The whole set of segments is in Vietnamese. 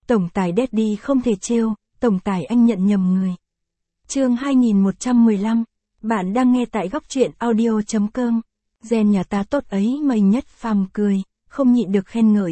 Tổng tài Daddy không thể trêu, tổng tài anh nhận nhầm người. Chương 2115, bạn đang nghe tại góc truyện audio.com. Gen nhà ta tốt ấy mà Hình Nhất Phàm cười, không nhịn được khen ngợi,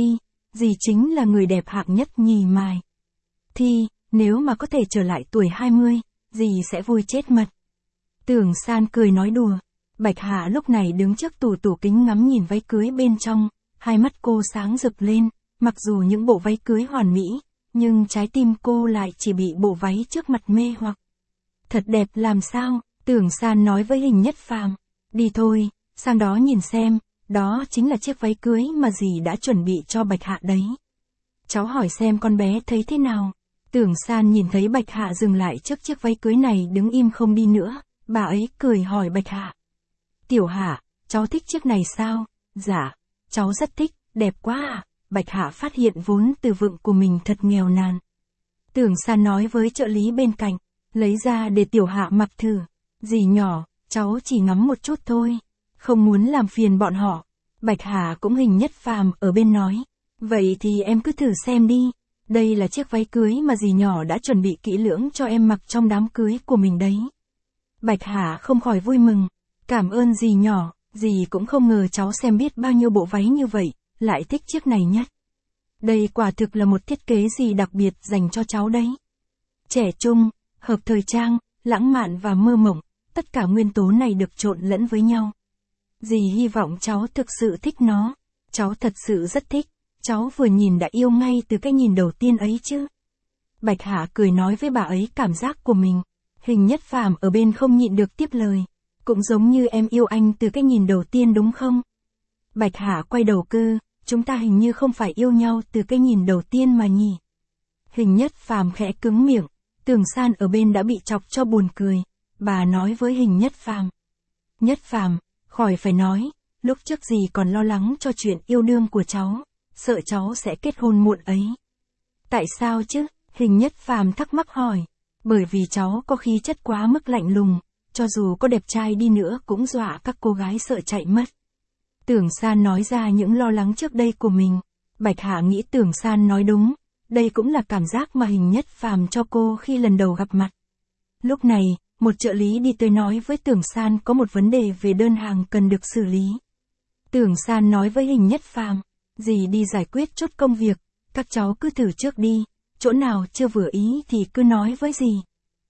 dì chính là người đẹp hạng nhất nhì mài. Thì, nếu mà có thể trở lại tuổi 20, dì sẽ vui chết mật. Tưởng San cười nói đùa. Bạch Hạ lúc này đứng trước tủ kính ngắm nhìn váy cưới bên trong, hai mắt cô sáng rực lên, mặc dù những bộ váy cưới hoàn mỹ, nhưng trái tim cô lại chỉ bị bộ váy trước mặt mê hoặc. Thật đẹp làm sao, Tưởng San nói với Hình Nhất Phàm, đi thôi, sang đó nhìn xem, đó chính là chiếc váy cưới mà dì đã chuẩn bị cho Bạch Hạ đấy. Cháu hỏi xem con bé thấy thế nào. Tưởng San nhìn thấy Bạch Hạ dừng lại trước chiếc váy cưới này đứng im không đi nữa, bà ấy cười hỏi Bạch Hạ. Tiểu Hạ, cháu thích chiếc này sao? Dạ, cháu rất thích, đẹp quá à. Bạch Hạ phát hiện vốn từ vựng của mình thật nghèo nàn. Tưởng San nói với trợ lý bên cạnh, lấy ra để Tiểu Hạ mặc thử. Dì nhỏ, cháu chỉ ngắm một chút thôi, không muốn làm phiền bọn họ. Bạch Hạ cũng Hình Nhất Phàm ở bên nói, vậy thì em cứ thử xem đi. Đây là chiếc váy cưới mà dì nhỏ đã chuẩn bị kỹ lưỡng cho em mặc trong đám cưới của mình đấy. Bạch Hạ không khỏi vui mừng, cảm ơn dì nhỏ, dì cũng không ngờ cháu xem biết bao nhiêu bộ váy như vậy, lại thích chiếc này nhất. Đây quả thực là một thiết kế gì đặc biệt dành cho cháu đấy. Trẻ trung, hợp thời trang, lãng mạn và mơ mộng, tất cả nguyên tố này được trộn lẫn với nhau. Dì hy vọng cháu thực sự thích nó, cháu thật sự rất thích, cháu vừa nhìn đã yêu ngay từ cái nhìn đầu tiên ấy chứ. Bạch Hạ cười nói với bà ấy cảm giác của mình. Hình Nhất Phàm ở bên không nhịn được tiếp lời, cũng giống như em yêu anh từ cái nhìn đầu tiên đúng không? Bạch Hạ quay đầu cơ, chúng ta hình như không phải yêu nhau từ cái nhìn đầu tiên mà nhỉ. Hình Nhất Phàm khẽ cứng miệng, Tưởng San ở bên đã bị chọc cho buồn cười, bà nói với Hình Nhất Phàm. Nhất Phàm, khỏi phải nói, lúc trước dì còn lo lắng cho chuyện yêu đương của cháu, sợ cháu sẽ kết hôn muộn ấy. Tại sao chứ? Hình Nhất Phàm thắc mắc hỏi. Bởi vì cháu có khí chất quá mức lạnh lùng, cho dù có đẹp trai đi nữa cũng dọa các cô gái sợ chạy mất. Tưởng San nói ra những lo lắng trước đây của mình. Bạch Hạ nghĩ Tưởng San nói đúng, đây cũng là cảm giác mà Hình Nhất Phàm cho cô khi lần đầu gặp mặt. Lúc này, một trợ lý đi tới nói với Tưởng San có một vấn đề về đơn hàng cần được xử lý. Tưởng San nói với Hình Nhất Phàm, dì đi giải quyết chút công việc, các cháu cứ thử trước đi, chỗ nào chưa vừa ý thì cứ nói với dì.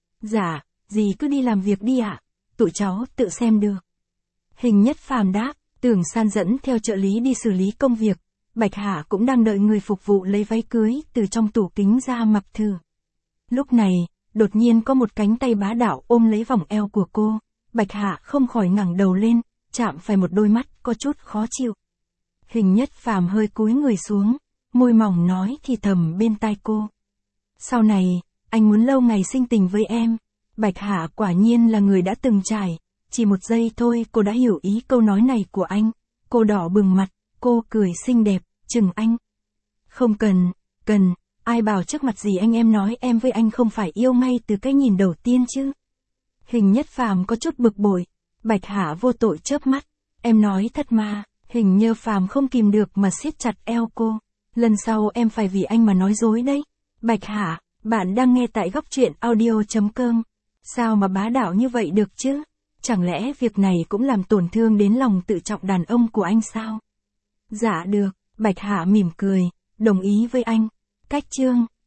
Dạ, dì cứ đi làm việc đi ạ, tụi cháu tự xem được. Hình Nhất Phàm đáp, Tưởng San dẫn theo trợ lý đi xử lý công việc, Bạch Hạ cũng đang đợi người phục vụ lấy váy cưới từ trong tủ kính ra mặc thử. Lúc này, đột nhiên có một cánh tay bá đạo ôm lấy vòng eo của cô, Bạch Hạ không khỏi ngẩng đầu lên, chạm phải một đôi mắt có chút khó chịu. Hình Nhất Phàm hơi cúi người xuống, môi mỏng nói thì thầm bên tai cô. Sau này, anh muốn lâu ngày sinh tình với em. Bạch Hạ quả nhiên là người đã từng trải, chỉ một giây thôi cô đã hiểu ý câu nói này của anh. Cô đỏ bừng mặt, cô cười xinh đẹp, chừng anh. Không cần, ai bảo trước mặt gì anh em nói em với anh không phải yêu ngay từ cái nhìn đầu tiên chứ. Hình Nhất Phàm có chút bực bội, Bạch Hạ vô tội chớp mắt, em nói thật mà. Hình Như Phàm không kìm được mà siết chặt eo cô, lần sau em phải vì anh mà nói dối đấy. Bạch Hạ, bạn đang nghe tại góc truyện audio.com. Sao mà bá đạo như vậy được chứ? Chẳng lẽ việc này cũng làm tổn thương đến lòng tự trọng đàn ông của anh sao? Dạ được, Bạch Hạ mỉm cười, đồng ý với anh. Cách chương